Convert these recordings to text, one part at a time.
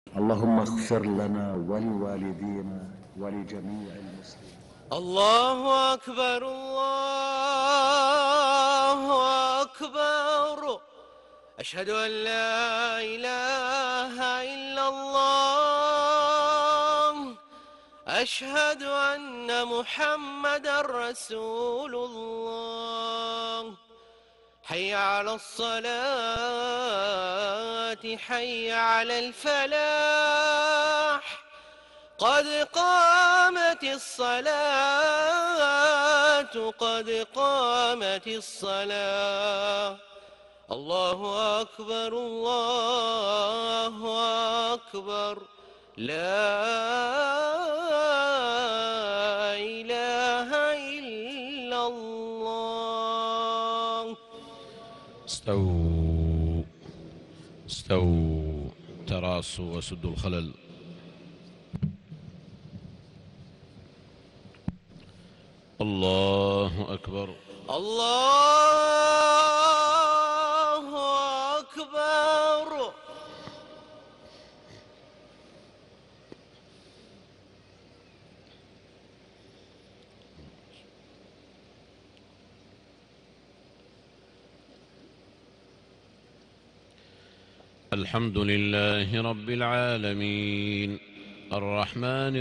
اللهم اغفر لنا ولوالدينا ولجميع المسلمين. الله أكبر الله أكبر. أشهد أن لا إله إلا الله. أشهد أن محمدا رسول الله. حي على الصلاة حي على الفلاح. قد قامت الصلاة قد قامت الصلاة. الله أكبر الله أكبر. لا إله إلا الله. استووا استووا تراصوا وسدوا الخلل. الله أكبر الله أكبر. الحمد لله رب العالمين الرحمن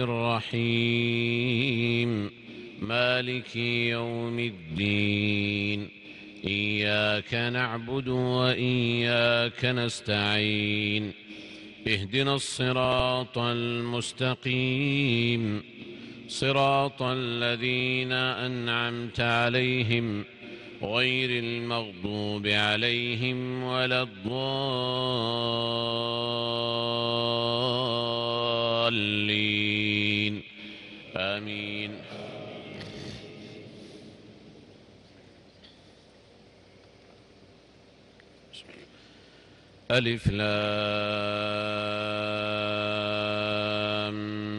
الرحيم مالك يوم الدين. إياك نعبد وإياك نستعين. اهدنا الصراط المستقيم صراط الذين أنعمت عليهم غير المغضوب عليهم ولا الضالين آمين. ألف لام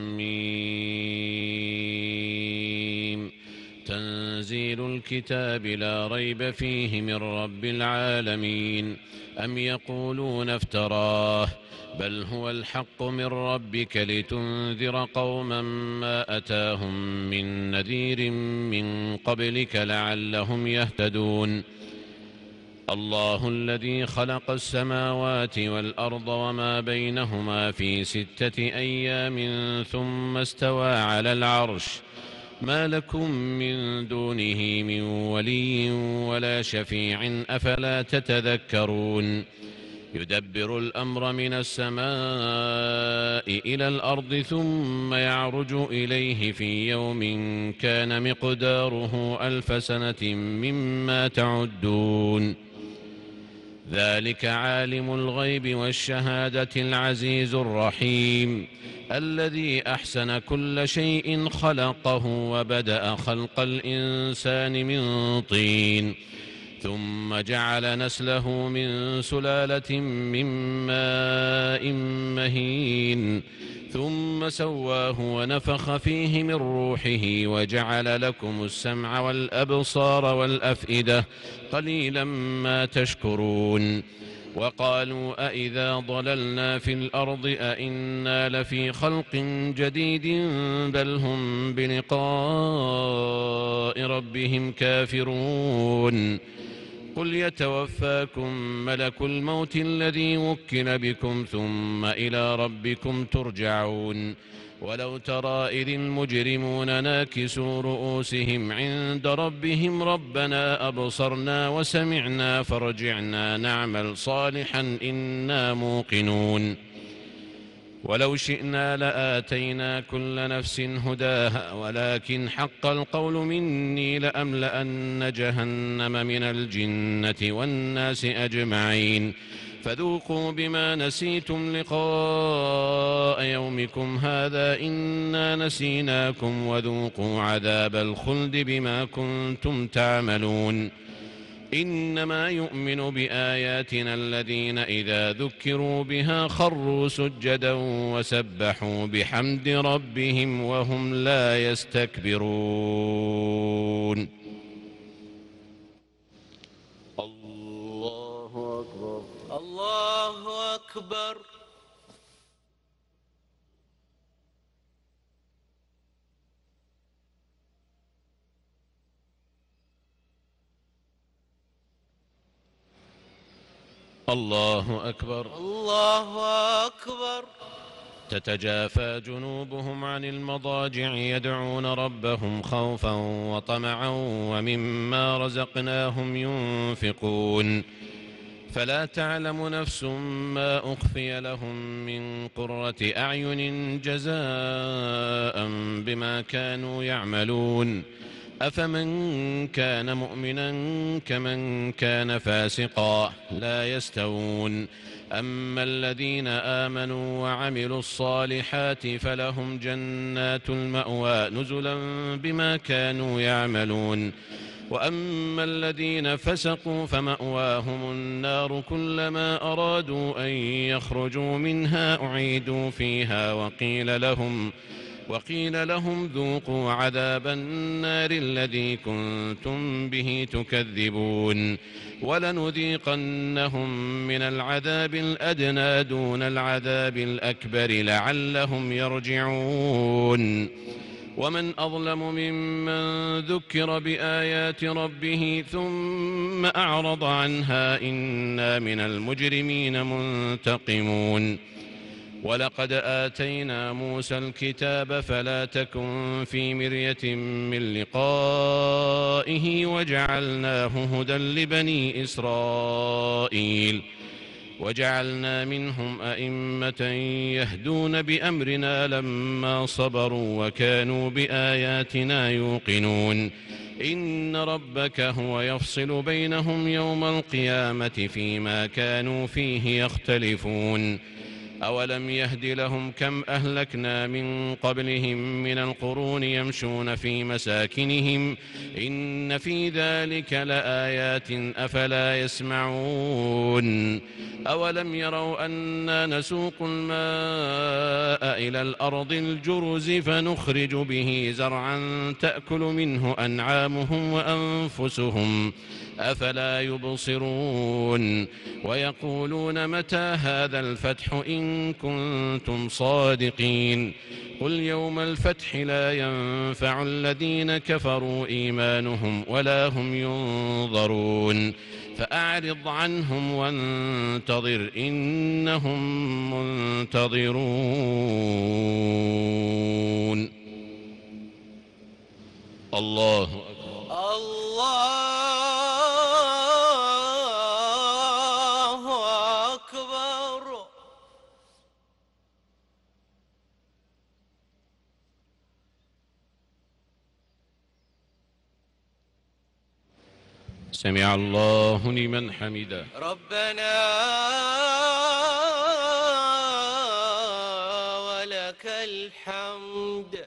ميم. تنزيل الكتاب لا ريب فيه من رب العالمين. أم يقولون افتراه بل هو الحق من ربك لتنذر قوما ما أتاهم من نذير من قبلك لعلهم يهتدون. الله الذي خلق السماوات والأرض وما بينهما في 6 أيام ثم استوى على العرش. ما لكم من دونه من ولي ولا شفيع أفلا تتذكرون. يدبر الأمر من السماء إلى الأرض ثم يعرج إليه في يوم كان مقداره 1000 سنة مما تعدون. ذلك عالم الغيب والشهادة العزيز الرحيم الذي أحسن كل شيء خلقه وبدأ خلق الإنسان من طين ثم جعل نسله من سلالة من ماء مهين ثم سواه ونفخ فيه من روحه وجعل لكم السمع والأبصار والأفئدة قليلا ما تشكرون. وقالوا أإذا ضللنا في الأرض أإنا لفي خلق جديد بل هم بلقاء ربهم كافرون. قل يتوفاكم ملك الموت الذي وكل بكم ثم إلى ربكم ترجعون. ولو ترى إذ المجرمون ناكسوا رؤوسهم عند ربهم ربنا أبصرنا وسمعنا فارجعنا نعمل صالحا إنا موقنون. ولو شئنا لآتينا كل نفس هداها ولكن حق القول مني لأملأن جهنم من الجنة والناس أجمعين. فذوقوا بما نسيتم لقاء يومكم هذا إنا نسيناكم وذوقوا عذاب الخلد بما كنتم تعملون. إنما يؤمن بآياتنا الذين إذا ذكروا بها خروا سجدا وسبحوا بحمد ربهم وهم لا يستكبرون. الله أكبر الله أكبر. الله أكبر. الله أكبر. تتجافى جنوبهم عن المضاجع يدعون ربهم خوفا وطمعا ومما رزقناهم ينفقون فلا تعلم نفس ما أخفي لهم من قرة أعين جزاء بما كانوا يعملون أفمن كان مؤمنا كمن كان فاسقا لا يستوون أما الذين آمنوا وعملوا الصالحات فلهم جنات المأوى نزلا بما كانوا يعملون وأما الذين فسقوا فمأواهم النار كلما أرادوا أن يخرجوا منها أعيدوا فيها وقيل لهم ذوقوا عذاب النار الذي كنتم به تكذبون ولنذيقنهم من العذاب الأدنى دون العذاب الأكبر لعلهم يرجعون ومن أظلم ممن ذكر بآيات ربه ثم أعرض عنها إنا من المجرمين منتقمون ولقد آتينا موسى الكتاب فلا تكن في مرية من لقائه وجعلناه هدى لبني إسرائيل وجعلنا منهم أئمة يهدون بأمرنا لما صبروا وكانوا بآياتنا يوقنون إن ربك هو يفصل بينهم يوم القيامة فيما كانوا فيه يختلفون أولم يهد لهم كم أهلكنا من قبلهم من القرون يمشون في مساكنهم إن في ذلك لآيات أفلا يسمعون أولم يروا أنا نسوق الماء إلى الأرض الجرز فنخرج به زرعا تأكل منه أنعامهم وأنفسهم أفلا يبصرون ويقولون متى هذا الفتح إن كنتم صادقين قل يوم الفتح لا ينفع الذين كفروا إيمانهم ولا هم ينظرون فأعرض عنهم وانتظر إنهم منتظرون. الله أكبر. الله أكبر. سمع الله لمن حمده. ربنا ولك الحمد.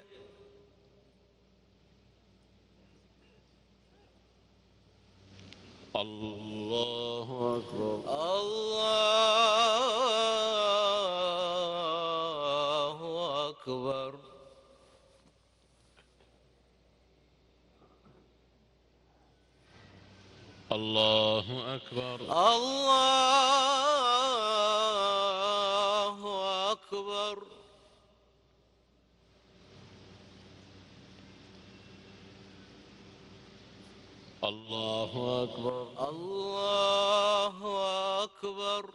الله أكبر. الله أكبر. الله أكبر. الله أكبر. الله أكبر. الله أكبر.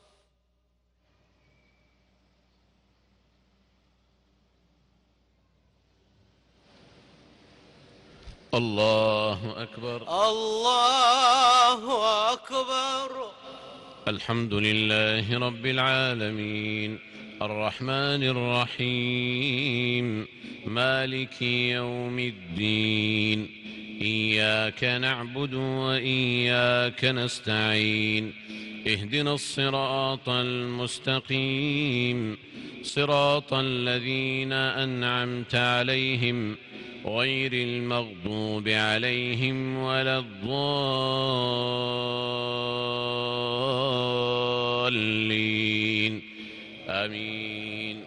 الله أكبر. الله أكبر. الحمد لله رب العالمين الرحمن الرحيم مالك يوم الدين إياك نعبد وإياك نستعين اهدنا الصراط المستقيم صراط الذين أنعمت عليهم غير المغضوب عليهم ولا الضالين آمين.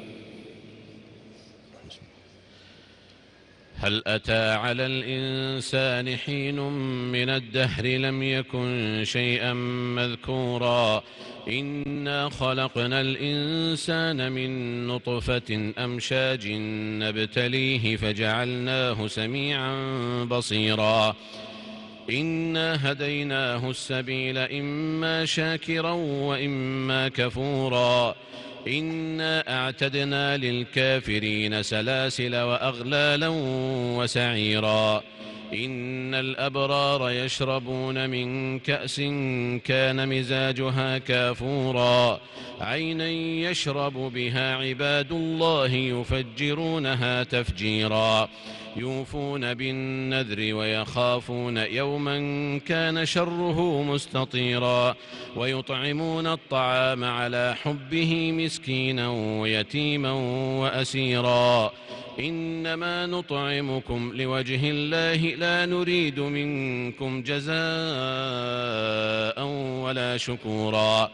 هل أتى على الإنسان حين من الدهر لم يكن شيئا مذكورا إنا خلقنا الإنسان من نطفة أمشاج نبتليه فجعلناه سميعا بصيرا إنا هديناه السبيل إما شاكرا وإما كفورا إنا أعتدنا للكافرين سلاسل وأغلالا وسعيرا إن الأبرار يشربون من كأس كان مزاجها كافورا عينا يشرب بها عباد الله يفجرونها تفجيرا يوفون بالنذر ويخافون يوما كان شره مستطيرا ويطعمون الطعام على حبه مسكينا ويتيما وأسيرا إنما نطعمكم لوجه الله لا نريد منكم جزاء ولا شكورا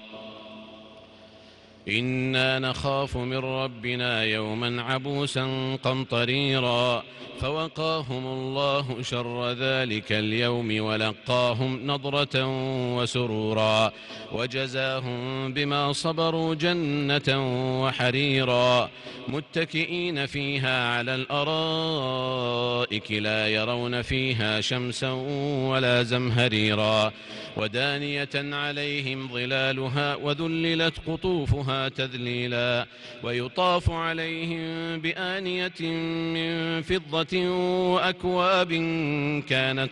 إنا نخاف من ربنا يوما عبوسا قمطريرا فوقاهم الله شر ذلك اليوم ولقاهم نضرة وسرورا وجزاهم بما صبروا جنة وحريرا متكئين فيها على الأرائك لا يرون فيها شمسا ولا زمهريرا ودانية عليهم ظلالها وذللت قطوفها تذليلا ويطاف عليهم بآنية من فضة وأكواب كانت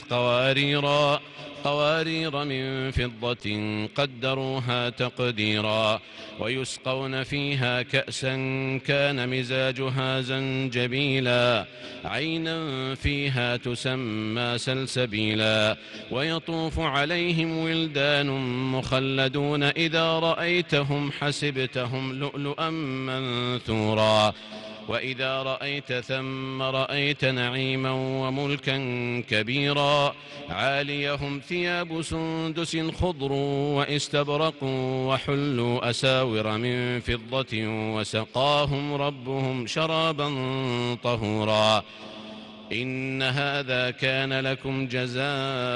قوارير من فضة قدروها تقديرا ويسقون فيها كأسا كان مزاجها زنجبيلا عينا فيها تسمى سلسبيلا ويطوف عليهم ولدان مخلدون إذا رأيتهم حسبتهم لؤلؤا منثورا وإذا رأيت ثم رأيت نعيما وملكا كبيرا عاليهم ثياب سندس خضر واستبرق وحلوا أساور من فضة وسقاهم ربهم شرابا طهورا إن هذا كان لكم جزاء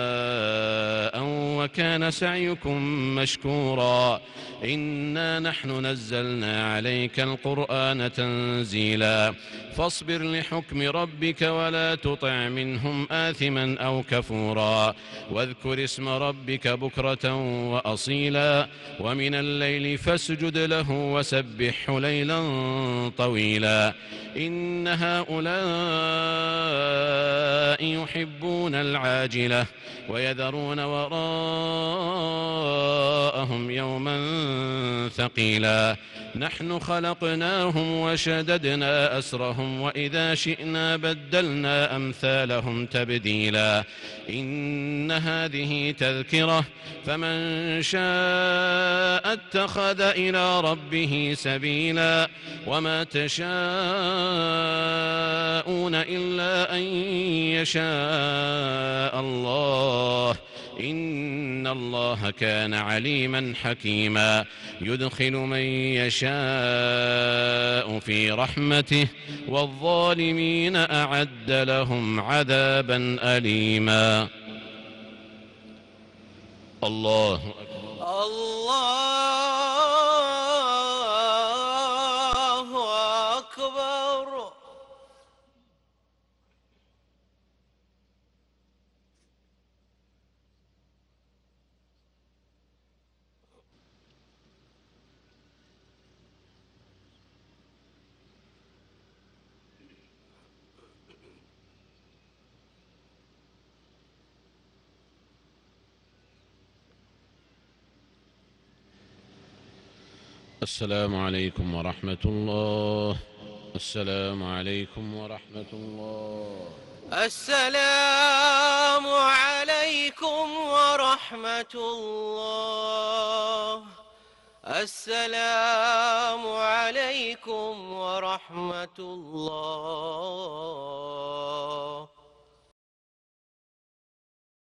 وكان سعيكم مشكورا إنا نحن نزلنا عليك القرآن تنزيلا فاصبر لحكم ربك ولا تطع منهم آثما أو كفورا واذكر اسم ربك بكرة وأصيلا ومن الليل فاسجد له وسبحه ليلا طويلا إن هؤلاء يحبون العاجلة ويذرون وراءهم يوما ثقيلا نحن خلقناهم وشددنا أسرهم وإذا شئنا بدلنا أمثالهم تبديلا إن هذه تذكرة فمن شاء اتخذ إلى ربه سبيلا وما تشاءون إلا أن يشاء الله إن الله كان عليما حكيما يدخل من يشاء في رحمته والظالمين أعد لهم عذابا أليما الله أكبر الله أكبر. السلام عليكم ورحمة الله. السلام عليكم ورحمة الله. السلام عليكم ورحمة الله. السلام عليكم ورحمة الله.